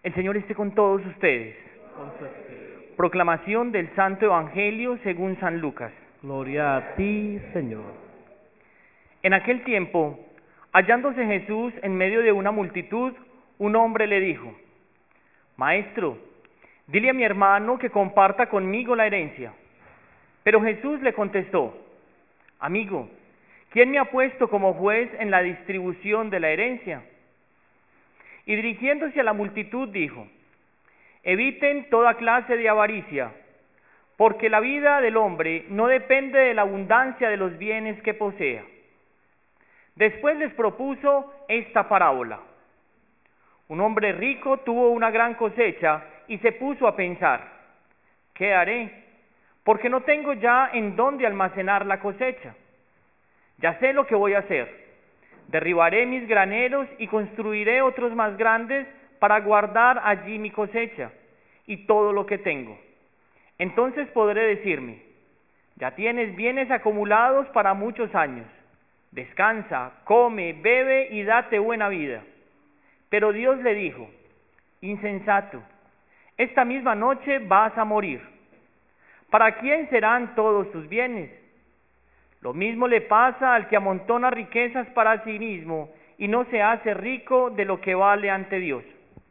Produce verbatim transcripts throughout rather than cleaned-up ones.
El Señor esté con todos ustedes. Proclamación del Santo Evangelio según San Lucas. Gloria a ti, Señor. En aquel tiempo, hallándose Jesús en medio de una multitud, un hombre le dijo: Maestro, dile a mi hermano que comparta conmigo la herencia. Pero Jesús le contestó: Amigo, ¿quién me ha puesto como juez en la distribución de la herencia? Y dirigiéndose a la multitud dijo: Eviten toda clase de avaricia, porque la vida del hombre no depende de la abundancia de los bienes que posea. Después les propuso esta parábola. Un hombre rico tuvo una gran cosecha y se puso a pensar: ¿qué haré? Porque no tengo ya en dónde almacenar la cosecha. Ya sé lo que voy a hacer. Derribaré mis graneros y construiré otros más grandes para guardar allí mi cosecha y todo lo que tengo. Entonces podré decirme: ya tienes bienes acumulados para muchos años. Descansa, come, bebe y date buena vida. Pero Dios le dijo: insensato, esta misma noche vas a morir. ¿Para quién serán todos tus bienes? Lo mismo le pasa al que amontona riquezas para sí mismo y no se hace rico de lo que vale ante Dios.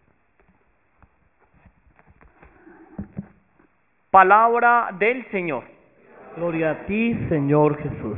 Palabra del Señor. Gloria a ti, Señor Jesús.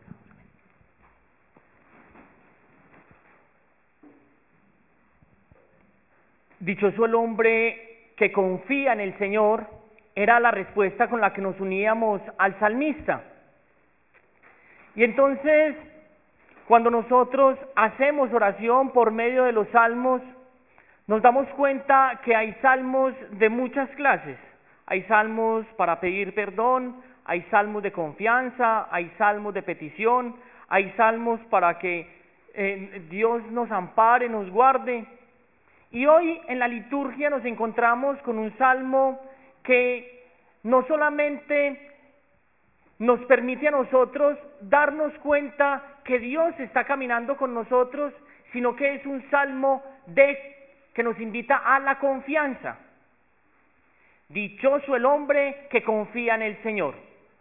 Dichoso el hombre que confía en el Señor, era la respuesta con la que nos uníamos al salmista. Y entonces, cuando nosotros hacemos oración por medio de los salmos, nos damos cuenta que hay salmos de muchas clases. Hay salmos para pedir perdón, hay salmos de confianza, hay salmos de petición, hay salmos para que eh, Dios nos ampare, nos guarde. Y hoy en la liturgia nos encontramos con un salmo que no solamente nos permite a nosotros darnos cuenta que Dios está caminando con nosotros, sino que es un salmo de, que nos invita a la confianza. Dichoso el hombre que confía en el Señor.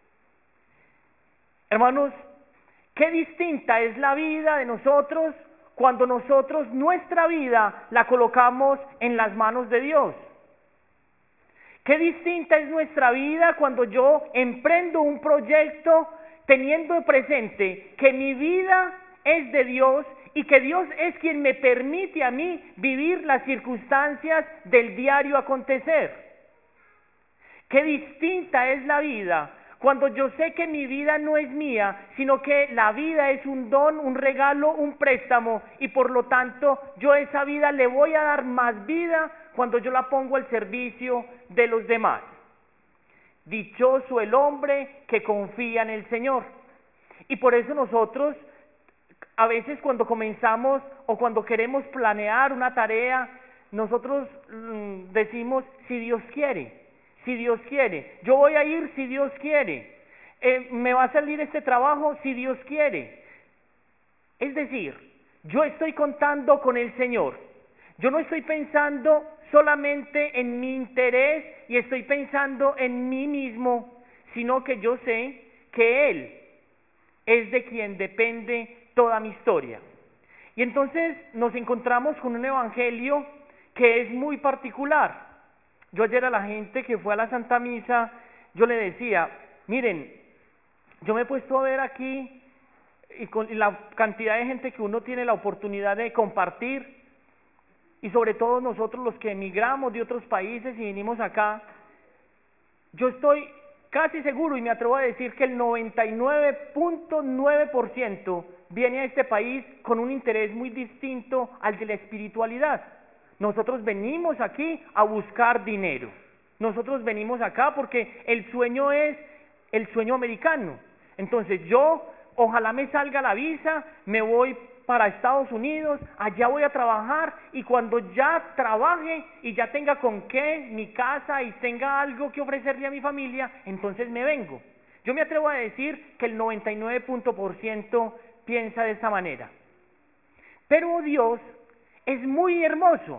Hermanos, qué distinta es la vida de nosotros cuando nosotros nuestra vida la colocamos en las manos de Dios. Qué distinta es nuestra vida cuando yo emprendo un proyecto teniendo presente que mi vida es de Dios y que Dios es quien me permite a mí vivir las circunstancias del diario acontecer. Qué distinta es la vida cuando yo sé que mi vida no es mía, sino que la vida es un don, un regalo, un préstamo, y por lo tanto yo a esa vida le voy a dar más vida cuando yo la pongo al servicio de los demás. Dichoso el hombre que confía en el Señor. Y por eso nosotros, a veces cuando comenzamos o cuando queremos planear una tarea, nosotros mmm, decimos: si Dios quiere. Si Dios quiere, yo voy a ir si Dios quiere, eh, me va a salir este trabajo si Dios quiere. Es decir, yo estoy contando con el Señor, yo no estoy pensando solamente en mi interés y estoy pensando en mí mismo, sino que yo sé que Él es de quien depende toda mi historia. Y entonces nos encontramos con un evangelio que es muy particular. Yo ayer a la gente que fue a la Santa Misa, yo le decía: miren, yo me he puesto a ver aquí, y con la cantidad de gente que uno tiene la oportunidad de compartir, y sobre todo nosotros los que emigramos de otros países y vinimos acá, yo estoy casi seguro y me atrevo a decir que el noventa y nueve punto nueve por ciento viene a este país con un interés muy distinto al de la espiritualidad. Nosotros venimos aquí a buscar dinero. Nosotros venimos acá porque el sueño es el sueño americano. Entonces yo, ojalá me salga la visa, me voy para Estados Unidos, allá voy a trabajar, y cuando ya trabaje y ya tenga con qué, mi casa, y tenga algo que ofrecerle a mi familia, entonces me vengo. Yo me atrevo a decir que el noventa y nueve por ciento piensa de esta manera. Pero Dios es muy hermoso.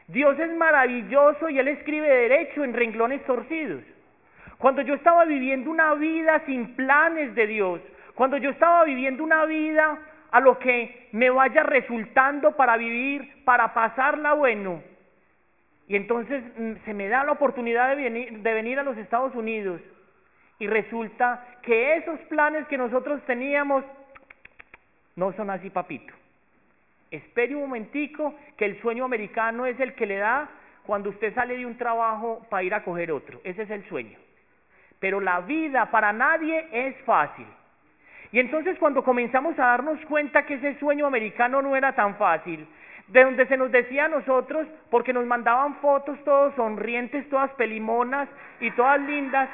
Dios es maravilloso y Él escribe derecho en renglones torcidos. Cuando yo estaba viviendo una vida sin planes de Dios, cuando yo estaba viviendo una vida a lo que me vaya resultando para vivir, para pasarla bueno, y entonces mm, se me da la oportunidad de venir, de venir a los Estados Unidos, y resulta que esos planes que nosotros teníamos no son así, papito. Espere un momentico, que el sueño americano es el que le da cuando usted sale de un trabajo para ir a coger otro. Ese es el sueño. Pero la vida para nadie es fácil. Y entonces cuando comenzamos a darnos cuenta que ese sueño americano no era tan fácil, de donde se nos decía a nosotros, porque nos mandaban fotos todos sonrientes, todas pelimonas y todas lindas,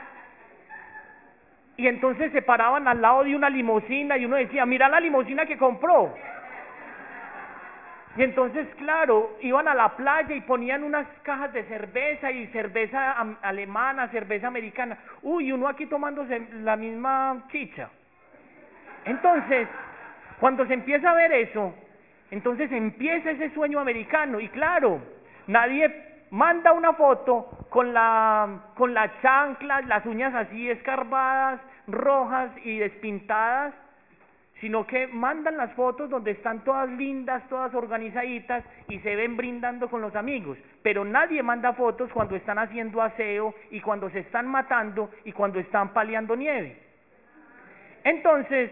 y entonces se paraban al lado de una limusina y uno decía, mira la limusina que compró. Y entonces, claro, iban a la playa y ponían unas cajas de cerveza y cerveza alemana, cerveza americana. Uy, uno aquí tomándose la misma chicha. Entonces, cuando se empieza a ver eso, entonces empieza ese sueño americano. Y claro, nadie manda una foto con la con las chanclas, las uñas así escarbadas, rojas y despintadas, sino que mandan las fotos donde están todas lindas, todas organizaditas y se ven brindando con los amigos, pero nadie manda fotos cuando están haciendo aseo y cuando se están matando y cuando están paliando nieve. Entonces,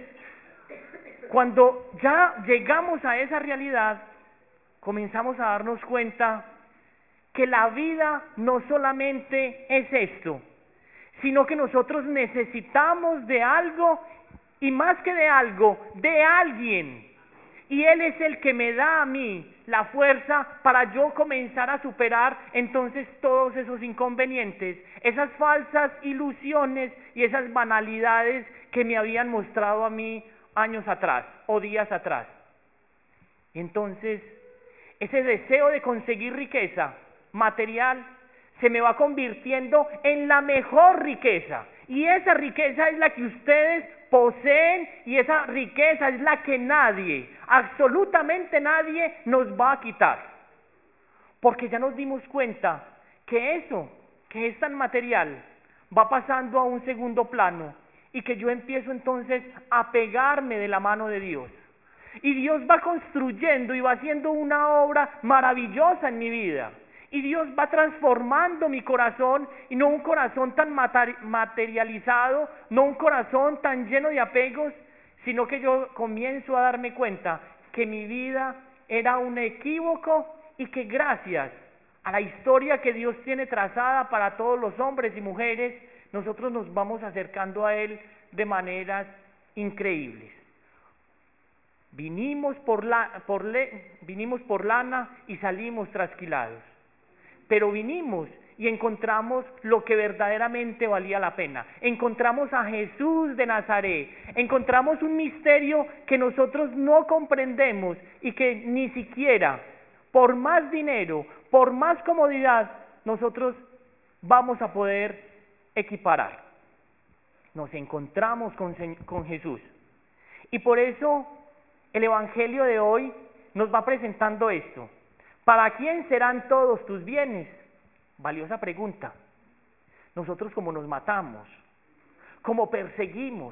cuando ya llegamos a esa realidad, comenzamos a darnos cuenta que la vida no solamente es esto, sino que nosotros necesitamos de algo, y más que de algo, de alguien. Y Él es el que me da a mí la fuerza para yo comenzar a superar entonces todos esos inconvenientes, esas falsas ilusiones y esas banalidades que me habían mostrado a mí años atrás o días atrás. Y entonces, ese deseo de conseguir riqueza material se me va convirtiendo en la mejor riqueza. Y esa riqueza es la que ustedes poseen y esa riqueza es la que nadie, absolutamente nadie nos va a quitar. Porque ya nos dimos cuenta que eso, que es tan material, va pasando a un segundo plano y que yo empiezo entonces a pegarme de la mano de Dios. Y Dios va construyendo y va haciendo una obra maravillosa en mi vida. Y Dios va transformando mi corazón, y no un corazón tan materializado, no un corazón tan lleno de apegos, sino que yo comienzo a darme cuenta que mi vida era un equívoco y que gracias a la historia que Dios tiene trazada para todos los hombres y mujeres, nosotros nos vamos acercando a Él de maneras increíbles. Vinimos por, la, por, le, vinimos por lana y salimos trasquilados. Pero vinimos y encontramos lo que verdaderamente valía la pena. Encontramos a Jesús de Nazaret. Encontramos un misterio que nosotros no comprendemos y que ni siquiera, por más dinero, por más comodidad, nosotros vamos a poder equiparar. Nos encontramos con, con Jesús. Y por eso el Evangelio de hoy nos va presentando esto. ¿Para quién serán todos tus bienes? Valiosa pregunta. Nosotros como nos matamos, como perseguimos,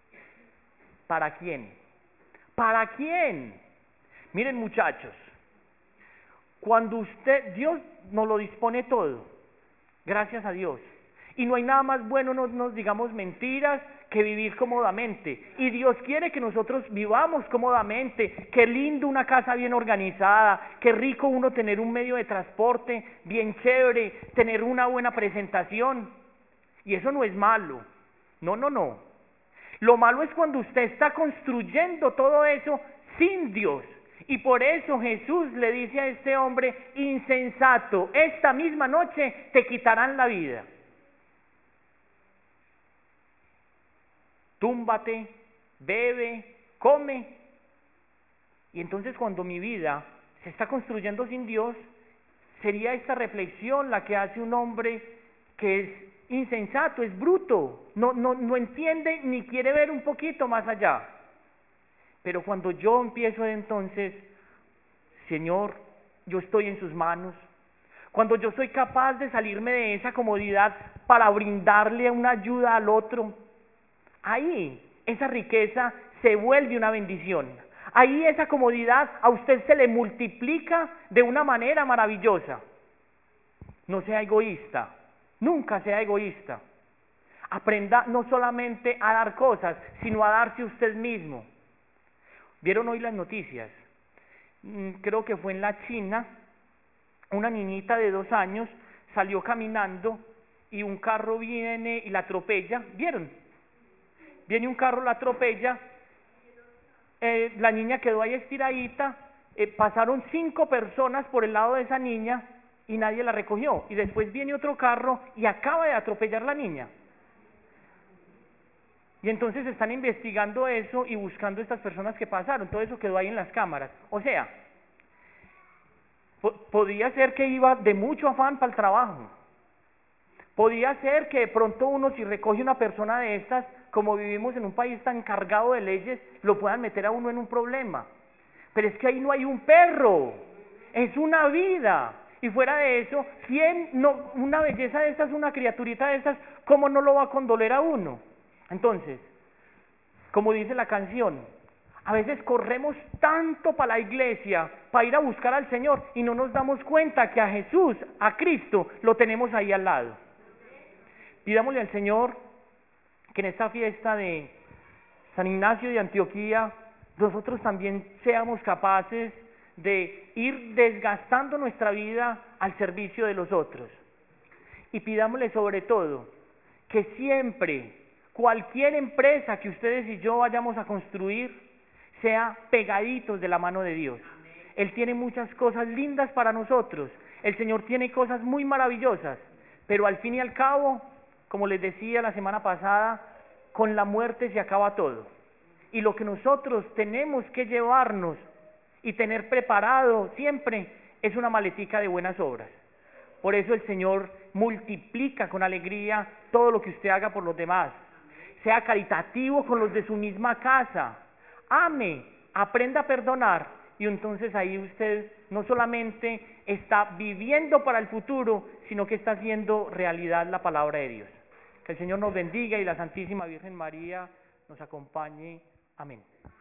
¿para quién? ¿Para quién? Miren, muchachos, cuando usted, Dios nos lo dispone todo, gracias a Dios, y no hay nada más bueno, no nos digamos mentiras, que vivir cómodamente. Y Dios quiere que nosotros vivamos cómodamente. Qué lindo una casa bien organizada, qué rico uno tener un medio de transporte bien chévere, tener una buena presentación. Y eso no es malo. No, no, no. Lo malo es cuando usted está construyendo todo eso sin Dios. Y por eso Jesús le dice a este hombre insensato, esta misma noche te quitarán la vida. Túmbate, bebe, come. Y entonces cuando mi vida se está construyendo sin Dios, sería esta reflexión la que hace un hombre que es insensato, es bruto, no, no, no entiende ni quiere ver un poquito más allá. Pero cuando yo empiezo entonces, Señor, yo estoy en sus manos, cuando yo soy capaz de salirme de esa comodidad para brindarle una ayuda al otro, ahí esa riqueza se vuelve una bendición. Ahí esa comodidad a usted se le multiplica de una manera maravillosa. No sea egoísta, nunca sea egoísta. Aprenda no solamente a dar cosas, sino a darse usted mismo. ¿Vieron hoy las noticias? Creo que fue en la China, una niñita de dos años salió caminando y un carro viene y la atropella. ¿Vieron? Viene un carro, la atropella, eh, la niña quedó ahí estiradita, eh, pasaron cinco personas por el lado de esa niña y nadie la recogió. Y después viene otro carro y acaba de atropellar la niña. Y entonces están investigando eso y buscando estas personas que pasaron. Todo eso quedó ahí en las cámaras. O sea, po- podía ser que iba de mucho afán para el trabajo. Podía ser que de pronto uno, si recoge una persona de estas, como vivimos en un país tan cargado de leyes, lo puedan meter a uno en un problema. Pero es que ahí no hay un perro, es una vida. Y fuera de eso, ¿quién no, una belleza de estas, una criaturita de estas, cómo no lo va a condoler a uno? Entonces, como dice la canción, a veces corremos tanto para la iglesia, para ir a buscar al Señor, y no nos damos cuenta que a Jesús, a Cristo, lo tenemos ahí al lado. Pidámosle al Señor que en esta fiesta de San Ignacio de Antioquía, nosotros también seamos capaces de ir desgastando nuestra vida al servicio de los otros. Y pidámosle sobre todo que siempre, cualquier empresa que ustedes y yo vayamos a construir, sea pegaditos de la mano de Dios. Él tiene muchas cosas lindas para nosotros, el Señor tiene cosas muy maravillosas, pero al fin y al cabo, como les decía la semana pasada, con la muerte se acaba todo. Y lo que nosotros tenemos que llevarnos y tener preparado siempre es una maletica de buenas obras. Por eso el Señor multiplica con alegría todo lo que usted haga por los demás. Sea caritativo con los de su misma casa. Ame, aprenda a perdonar. Y entonces ahí usted no solamente está viviendo para el futuro, sino que está haciendo realidad la palabra de Dios. Que el Señor nos bendiga y la Santísima Virgen María nos acompañe. Amén.